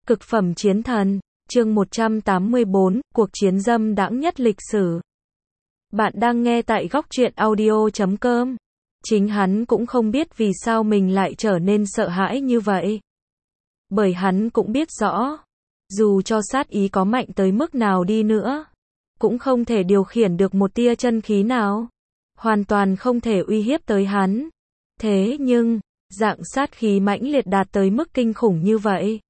Cực phẩm chiến thần, chương 184, cuộc chiến dâm đãng nhất lịch sử. Bạn đang nghe tại góc truyện audio.com. Chính hắn cũng không biết vì sao mình lại trở nên sợ hãi như vậy. Bởi hắn cũng biết rõ, dù cho sát ý có mạnh tới mức nào đi nữa, cũng không thể điều khiển được một tia chân khí nào. Hoàn toàn không thể uy hiếp tới hắn. Thế nhưng, dạng sát khí mãnh liệt đạt tới mức kinh khủng như vậy,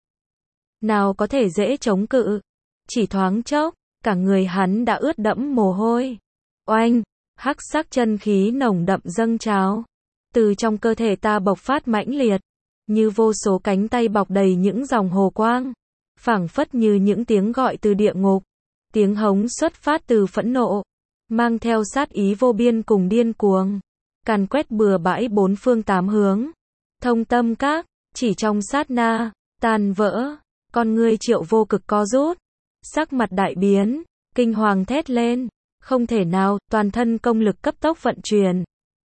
nào có thể dễ chống cự. Chỉ thoáng chốc, cả người hắn đã ướt đẫm mồ hôi. Oanh, hắc sắc chân khí nồng đậm dâng trào, từ trong cơ thể ta bộc phát mãnh liệt, như vô số cánh tay bọc đầy những dòng hồ quang, phảng phất như những tiếng gọi từ địa ngục. Tiếng hống xuất phát từ phẫn nộ, mang theo sát ý vô biên cùng điên cuồng, càn quét bừa bãi bốn phương tám hướng. Thông Tâm Các, chỉ trong sát na, tan vỡ. Con ngươi Triệu Vô Cực co rút, sắc mặt đại biến, kinh hoàng thét lên, không thể nào, toàn thân công lực cấp tốc vận chuyển.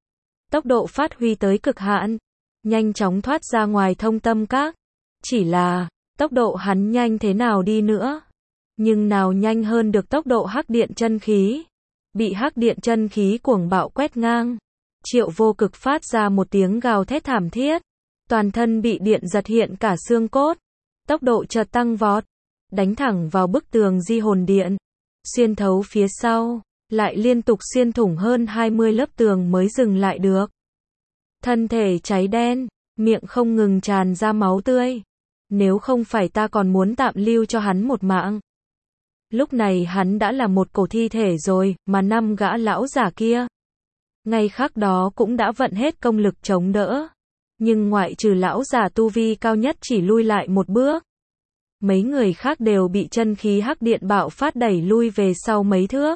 Tốc độ phát huy tới cực hạn, nhanh chóng thoát ra ngoài Thông Tâm Các. Chỉ là, tốc độ hắn nhanh thế nào đi nữa, nhưng nào nhanh hơn được tốc độ hắc điện chân khí. Bị hắc điện chân khí cuồng bạo quét ngang, Triệu Vô Cực phát ra một tiếng gào thét thảm thiết, toàn thân bị điện giật hiện cả xương cốt. Tốc độ chợt tăng vọt, đánh thẳng vào bức tường di hồn điện, xuyên thấu phía sau, lại liên tục xuyên thủng hơn 20 lớp tường mới dừng lại được. Thân thể cháy đen, miệng không ngừng tràn ra máu tươi. Nếu không phải ta còn muốn tạm lưu cho hắn một mạng. Lúc này hắn đã là một cổ thi thể rồi, mà năm gã lão giả kia, ngay khắc đó cũng đã vận hết công lực chống đỡ. Nhưng ngoại trừ lão giả tu vi cao nhất chỉ lui lại một bước, mấy người khác đều bị chân khí hắc điện bạo phát đẩy lui về sau mấy thước.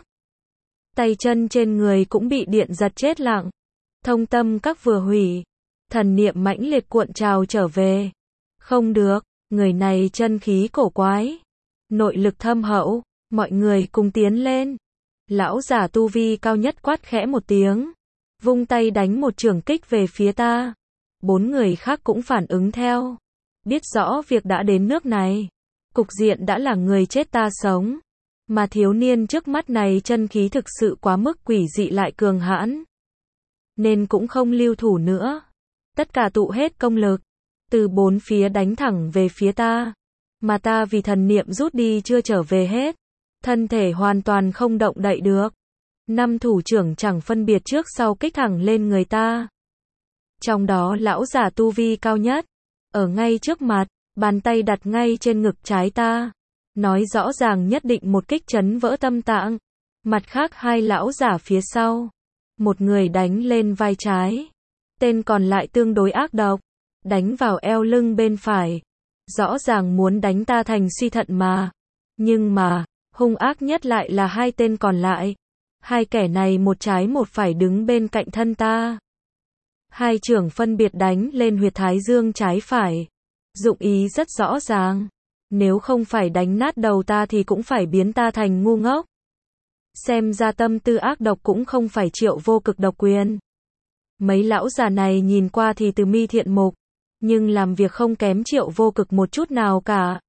Tay chân trên người cũng bị điện giật chết lặng. Thông Tâm Các vừa hủy, thần niệm mãnh liệt cuộn trào trở về. Không được, người này chân khí cổ quái, nội lực thâm hậu, mọi người cùng tiến lên. Lão giả tu vi cao nhất quát khẽ một tiếng, vung tay đánh một chưởng kích về phía ta. Bốn người khác cũng phản ứng theo, biết rõ việc đã đến nước này, cục diện đã là người chết ta sống, mà thiếu niên trước mắt này chân khí thực sự quá mức quỷ dị lại cường hãn, nên cũng không lưu thủ nữa. Tất cả tụ hết công lực, từ bốn phía đánh thẳng về phía ta, mà ta vì thần niệm rút đi chưa trở về hết, thân thể hoàn toàn không động đậy được. Năm thủ trưởng chẳng phân biệt trước sau kích thẳng lên người ta. Trong đó lão giả tu vi cao nhất, ở ngay trước mặt, bàn tay đặt ngay trên ngực trái ta, nói rõ ràng nhất định một kích chấn vỡ tâm tạng. Mặt khác hai lão giả phía sau, một người đánh lên vai trái, tên còn lại tương đối ác độc, đánh vào eo lưng bên phải, rõ ràng muốn đánh ta thành suy thận mà. Nhưng mà, hung ác nhất lại là hai tên còn lại. Hai kẻ này một trái một phải đứng bên cạnh thân ta. Hai chưởng phân biệt đánh lên huyệt thái dương trái phải. Dụng ý rất rõ ràng. Nếu không phải đánh nát đầu ta thì cũng phải biến ta thành ngu ngốc. Xem ra tâm tư ác độc cũng không phải Triệu Vô Cực độc quyền. Mấy lão già này nhìn qua thì từ mi thiện mục, nhưng làm việc không kém Triệu Vô Cực một chút nào cả.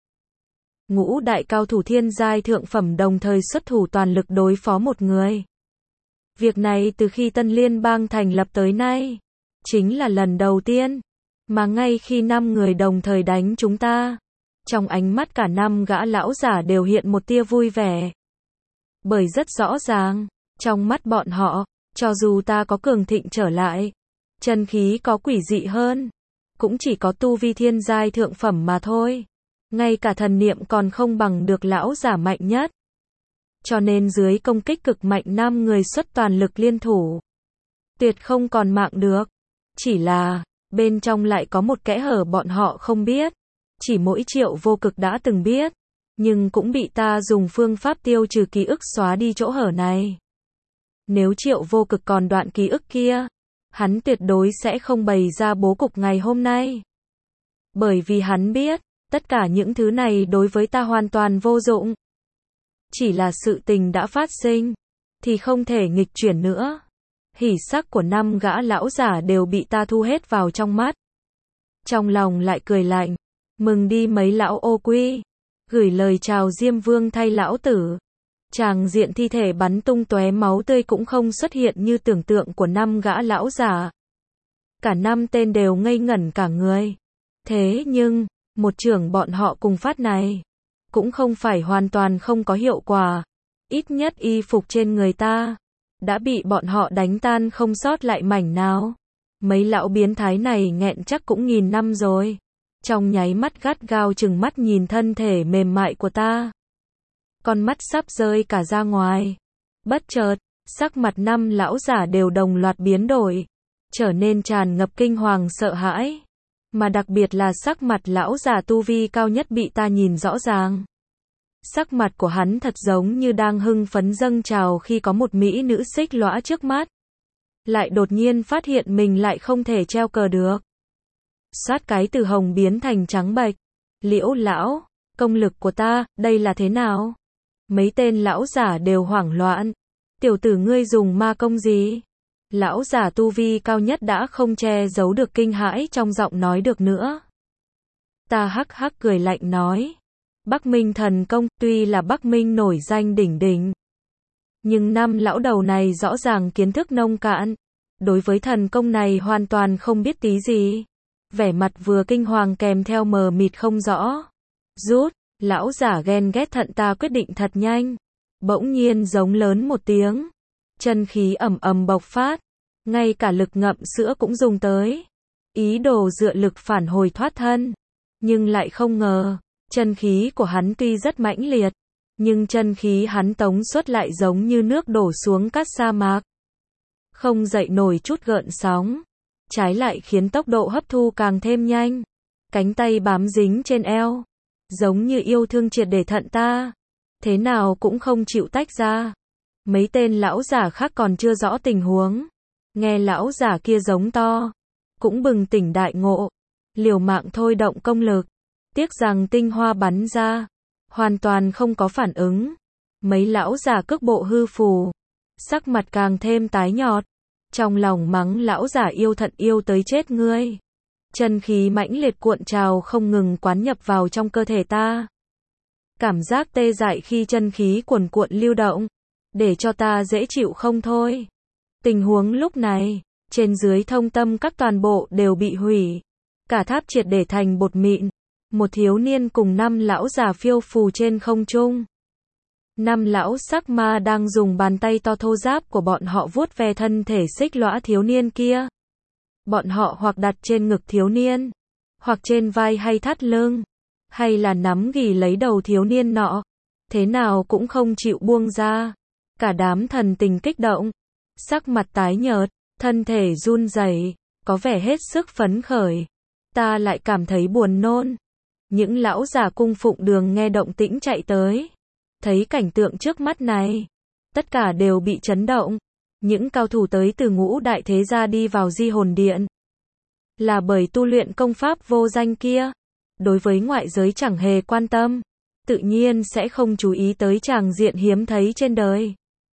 Ngũ đại cao thủ thiên giai thượng phẩm đồng thời xuất thủ toàn lực đối phó một người. Việc này từ khi Tân Liên bang thành lập tới nay, chính là lần đầu tiên, mà ngay khi 5 người đồng thời đánh chúng ta, trong ánh mắt cả 5 gã lão giả đều hiện một tia vui vẻ. Bởi rất rõ ràng, trong mắt bọn họ, cho dù ta có cường thịnh trở lại, chân khí có quỷ dị hơn, cũng chỉ có tu vi thiên giai thượng phẩm mà thôi. Ngay cả thần niệm còn không bằng được lão giả mạnh nhất. Cho nên dưới công kích cực mạnh 5 người xuất toàn lực liên thủ, tuyệt không còn mạng được. Chỉ là, bên trong lại có một kẽ hở bọn họ không biết. Chỉ mỗi Triệu Vô Cực đã từng biết, nhưng cũng bị ta dùng phương pháp tiêu trừ ký ức xóa đi chỗ hở này. Nếu Triệu Vô Cực còn đoạn ký ức kia, hắn tuyệt đối sẽ không bày ra bố cục ngày hôm nay. Bởi vì hắn biết, tất cả những thứ này đối với ta hoàn toàn vô dụng. Chỉ là sự tình đã phát sinh, thì không thể nghịch chuyển nữa. Hỉ sắc của 5 gã lão giả đều bị ta thu hết vào trong mắt. Trong lòng lại cười lạnh, Mừng đi mấy lão ô quy. Gửi lời chào Diêm Vương thay lão tử. Tràng diện thi thể bắn tung tóe máu tươi cũng không xuất hiện như tưởng tượng của 5 gã lão giả. Cả 5 tên đều ngây ngẩn cả người. Thế nhưng, một trưởng bọn họ cùng phát này, cũng không phải hoàn toàn không có hiệu quả. Ít nhất y phục trên người ta, đã bị bọn họ đánh tan không sót lại mảnh nào. Mấy lão biến thái này nghẹn chắc cũng 1000 năm rồi. Trong nháy mắt gắt gao chừng mắt nhìn thân thể mềm mại của ta. Con mắt sắp rơi cả ra ngoài. Bất chợt, sắc mặt 5 lão giả đều đồng loạt biến đổi, trở nên tràn ngập kinh hoàng sợ hãi. Mà đặc biệt là sắc mặt lão già tu vi cao nhất bị ta nhìn rõ ràng. Sắc mặt của hắn thật giống như đang hưng phấn dâng trào khi có một mỹ nữ xích lõa trước mắt. Lại đột nhiên phát hiện mình lại không thể treo cờ được. Xoát cái từ hồng biến thành trắng bệch. Liễu lão, công lực của ta, đây là thế nào? Mấy tên lão giả đều hoảng loạn. Tiểu tử ngươi dùng ma công gì? Lão giả tu vi cao nhất đã không che giấu được kinh hãi trong giọng nói được nữa. Ta hắc hắc cười lạnh nói. Bắc Minh thần công, tuy là Bắc Minh nổi danh đỉnh đỉnh. Nhưng 5 lão đầu này rõ ràng kiến thức nông cạn. Đối với thần công này hoàn toàn không biết tí gì. Vẻ mặt vừa kinh hoàng kèm theo mờ mịt không rõ. Rút, lão giả ghen ghét thận ta quyết định thật nhanh. Bỗng nhiên giống lớn một tiếng. Chân khí ầm ầm bộc phát. Ngay cả lực ngậm sữa cũng dùng tới. Ý đồ dựa lực phản hồi thoát thân. Nhưng lại không ngờ. Chân khí của hắn tuy rất mãnh liệt. Nhưng chân khí hắn tống xuất lại giống như nước đổ xuống cát sa mạc. Không dậy nổi chút gợn sóng. Trái lại khiến tốc độ hấp thu càng thêm nhanh. Cánh tay bám dính trên eo. Giống như yêu thương triệt để thận ta. Thế nào cũng không chịu tách ra. Mấy tên lão giả khác còn chưa rõ tình huống. Nghe lão giả kia giống to. Cũng bừng tỉnh đại ngộ. Liều mạng thôi động công lực. Tiếc rằng tinh hoa bắn ra. Hoàn toàn không có phản ứng. Mấy lão giả cước bộ hư phù. Sắc mặt càng thêm tái nhợt. Trong lòng mắng lão giả yêu thận yêu tới chết ngươi. Chân khí mãnh liệt cuộn trào không ngừng quán nhập vào trong cơ thể ta. Cảm giác tê dại khi chân khí cuồn cuộn lưu động. Để cho ta dễ chịu không thôi. Tình huống lúc này, trên dưới thông tâm các toàn bộ đều bị hủy. Cả tháp triệt để thành bột mịn. Một thiếu niên cùng 5 lão già phiêu phù trên không trung. 5 lão sắc ma đang dùng bàn tay to thô ráp của bọn họ vuốt ve thân thể xích lõa thiếu niên kia. Bọn họ hoặc đặt trên ngực thiếu niên, hoặc trên vai hay thắt lưng, hay là nắm ghì lấy đầu thiếu niên nọ. Thế nào cũng không chịu buông ra. Cả đám thần tình kích động, sắc mặt tái nhợt, thân thể run rẩy, có vẻ hết sức phấn khởi. Ta lại cảm thấy buồn nôn. Những lão già cung phụng đường nghe động tĩnh chạy tới. Thấy cảnh tượng trước mắt này, tất cả đều bị chấn động. Những cao thủ tới từ ngũ đại thế gia đi vào di hồn điện. Là bởi tu luyện công pháp vô danh kia. Đối với ngoại giới chẳng hề quan tâm. Tự nhiên sẽ không chú ý tới tràng diện hiếm thấy trên đời.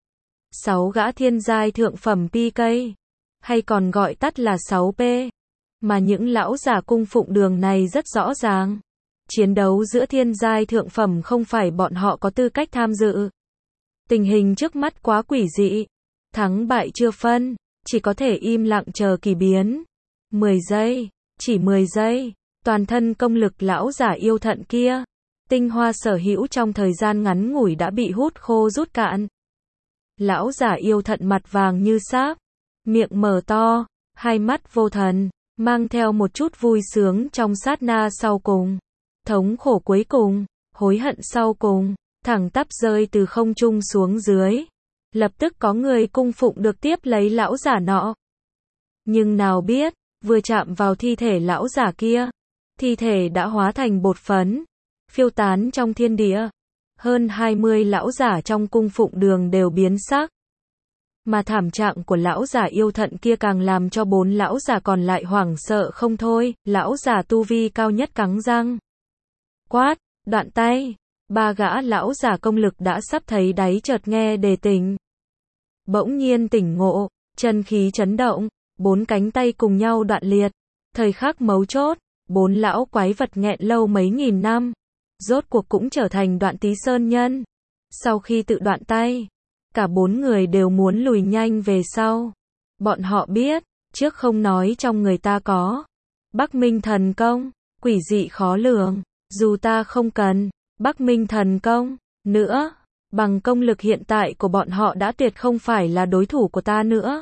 6 gã thiên giai thượng phẩm PK. Hay còn gọi tắt là 6P. Mà những lão giả cung phụng đường này rất rõ ràng. Chiến đấu giữa thiên giai thượng phẩm không phải bọn họ có tư cách tham dự. Tình hình trước mắt quá quỷ dị. Thắng bại chưa phân, chỉ có thể im lặng chờ kỳ biến. 10 giây, chỉ 10 giây, toàn thân công lực lão giả yêu thận kia. Tinh hoa sở hữu trong thời gian ngắn ngủi đã bị hút khô rút cạn. Lão giả yêu thận mặt vàng như sáp, miệng mở to, hai mắt vô thần, mang theo một chút vui sướng trong sát na sau cùng. Thống khổ cuối cùng, hối hận sau cùng, thẳng tắp rơi từ không trung xuống dưới. Lập tức có người cung phụng được tiếp lấy lão giả nọ. Nhưng nào biết, vừa chạm vào thi thể lão giả kia, thi thể đã hóa thành bột phấn, phiêu tán trong thiên địa. Hơn 20 lão giả trong cung phụng đường đều biến sắc. Mà thảm trạng của lão giả yêu thận kia càng làm cho 4 lão giả còn lại hoảng sợ không thôi. Lão giả tu vi cao nhất cắn răng. Quát, đoạn tay. 3 gã lão giả công lực đã sắp thấy đáy chợt nghe đề tình. Bỗng nhiên tỉnh ngộ, chân khí chấn động, 4 cánh tay cùng nhau đoạn liệt. Thời khắc mấu chốt, 4 lão quái vật nghẹn lâu mấy nghìn năm, rốt cuộc cũng trở thành Đoạn Tý Sơn nhân. Sau khi tự đoạn tay, cả 4 người đều muốn lùi nhanh về sau. Bọn họ biết, trước không nói trong người ta có Bắc Minh thần công, quỷ dị khó lường, dù ta không cần Bắc Minh thần công nữa, bằng công lực hiện tại của bọn họ đã tuyệt không phải là đối thủ của ta nữa.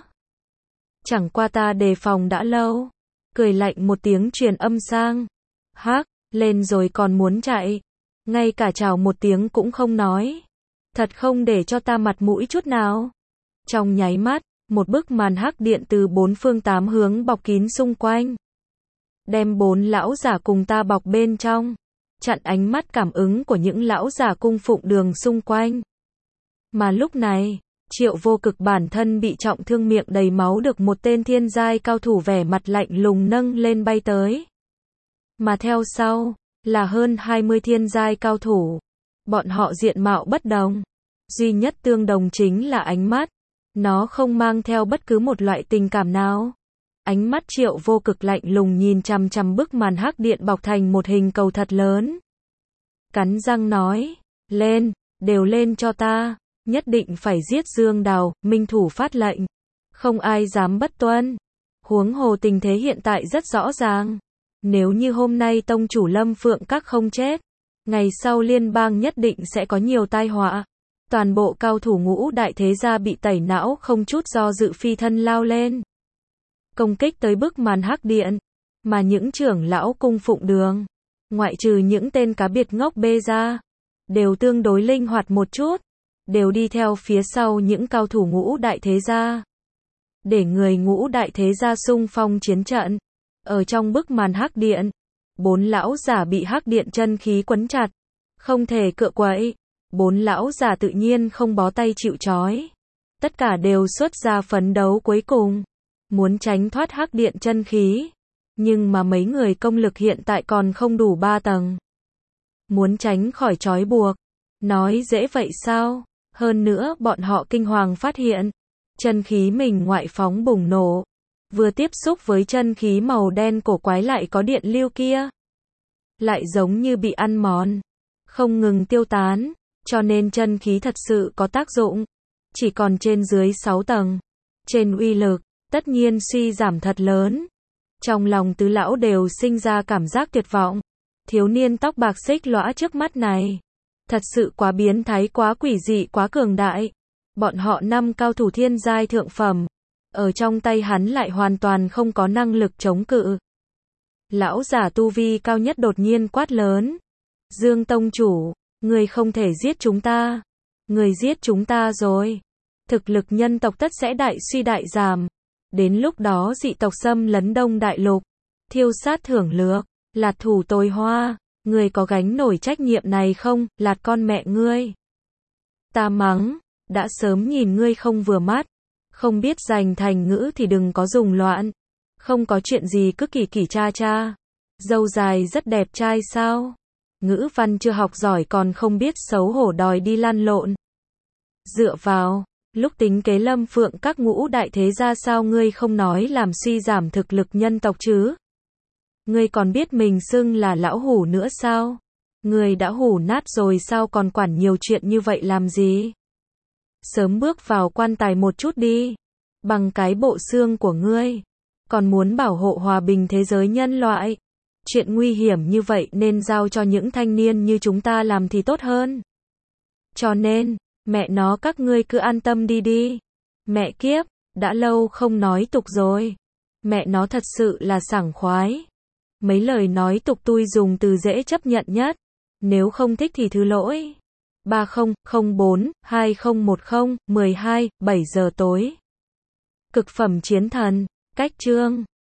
Chẳng qua ta đề phòng đã lâu. Cười lạnh một tiếng truyền âm sang. Hắc, lên rồi còn muốn chạy. Ngay cả chào một tiếng cũng không nói. Thật không để cho ta mặt mũi chút nào. Trong nháy mắt, một bức màn hắc điện từ 4 phương 8 hướng bọc kín xung quanh. Đem 4 lão giả cùng ta bọc bên trong. Chặn ánh mắt cảm ứng của những lão giả cung phụng đường xung quanh. Mà lúc này, Triệu Vô Cực bản thân bị trọng thương, miệng đầy máu, được một tên thiên giai cao thủ vẻ mặt lạnh lùng nâng lên bay tới. Mà theo sau, là hơn 20 thiên giai cao thủ. Bọn họ diện mạo bất đồng. Duy nhất tương đồng chính là ánh mắt. Nó không mang theo bất cứ một loại tình cảm nào. Ánh mắt Triệu Vô Cực lạnh lùng nhìn chằm chằm bức màn hắc điện bọc thành một hình cầu thật lớn. Cắn răng nói, lên, đều lên cho ta. Nhất định phải giết Dương Đào, minh thủ phát lệnh. Không ai dám bất tuân. Huống hồ tình thế hiện tại rất rõ ràng. Nếu như hôm nay tông chủ Lâm Phượng Các không chết, ngày sau liên bang nhất định sẽ có nhiều tai họa. Toàn bộ cao thủ ngũ đại thế gia bị tẩy não, không chút do dự phi thân lao lên. Công kích tới bức màn hắc điện. Mà những trưởng lão cung phụng đường, ngoại trừ những tên cá biệt ngốc bê ra, đều tương đối linh hoạt một chút. Đều đi theo phía sau những cao thủ ngũ đại thế gia. Để người ngũ đại thế gia xung phong chiến trận. Ở trong bức màn hắc điện, 4 lão giả bị hắc điện chân khí quấn chặt. Không thể cựa quậy. 4 lão giả tự nhiên không bó tay chịu trói. Tất cả đều xuất ra phấn đấu cuối cùng. Muốn tránh thoát hắc điện chân khí. Nhưng mà mấy người công lực hiện tại còn không đủ 3 tầng. Muốn tránh khỏi trói buộc. Nói dễ vậy sao? Hơn nữa bọn họ kinh hoàng phát hiện, chân khí mình ngoại phóng bùng nổ. Vừa tiếp xúc với chân khí màu đen cổ quái lại có điện lưu kia. Lại giống như bị ăn mòn. Không ngừng tiêu tán. Cho nên chân khí thật sự có tác dụng. Chỉ còn trên dưới 6 tầng. Trên uy lực, tất nhiên suy giảm thật lớn. Trong lòng tứ lão đều sinh ra cảm giác tuyệt vọng. Thiếu niên tóc bạc xích lõa trước mắt này. Thật sự quá biến thái, quá quỷ dị, quá cường đại. Bọn họ 5 cao thủ thiên giai thượng phẩm. Ở trong tay hắn lại hoàn toàn không có năng lực chống cự. Lão giả tu vi cao nhất đột nhiên quát lớn. Dương tông chủ, người không thể giết chúng ta. Người giết chúng ta rồi. Thực lực nhân tộc tất sẽ đại suy đại giảm. Đến lúc đó dị tộc xâm lấn Đông Đại Lục. Thiêu sát thưởng lược. Lạt thủ tối hoa. Ngươi có gánh nổi trách nhiệm này không, Lạt con mẹ ngươi? Ta mắng, đã sớm nhìn ngươi không vừa mắt. Không biết dành thành ngữ thì đừng có dùng loạn. Không có chuyện gì cứ kỳ kỳ cha cha. Dâu dài rất đẹp trai sao? Ngữ văn chưa học giỏi còn không biết xấu hổ đòi đi lăn lộn. Dựa vào, lúc tính kế Lâm Phượng Các ngũ đại thế gia sao ngươi không nói làm suy giảm thực lực nhân tộc chứ? Ngươi còn biết mình xưng là lão hủ nữa sao? Ngươi đã hủ nát rồi sao còn quản nhiều chuyện như vậy làm gì? Sớm bước vào quan tài một chút đi. Bằng cái bộ xương của ngươi. Còn muốn bảo hộ hòa bình thế giới nhân loại. Chuyện nguy hiểm như vậy nên giao cho những thanh niên như chúng ta làm thì tốt hơn. Cho nên, mẹ nó các ngươi cứ an tâm đi đi. Mẹ kiếp, đã lâu không nói tục rồi. Mẹ nó thật sự là sảng khoái. Mấy lời nói tục tui dùng từ dễ chấp nhận nhất. Nếu không thích thì thứ lỗi. 3004-2010-12, 7 giờ tối. Cực phẩm chiến thần, cách chương.